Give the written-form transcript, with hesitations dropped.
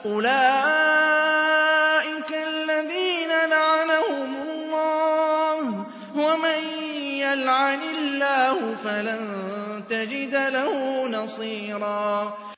أُولَٰئِكَ الَّذِينَ لَعَنَهُمُ اللَّهُ ۖ وَمَن يَلْعَنِ اللَّهُ فَلَن تَجِدَ لَهُ نَصِيرًا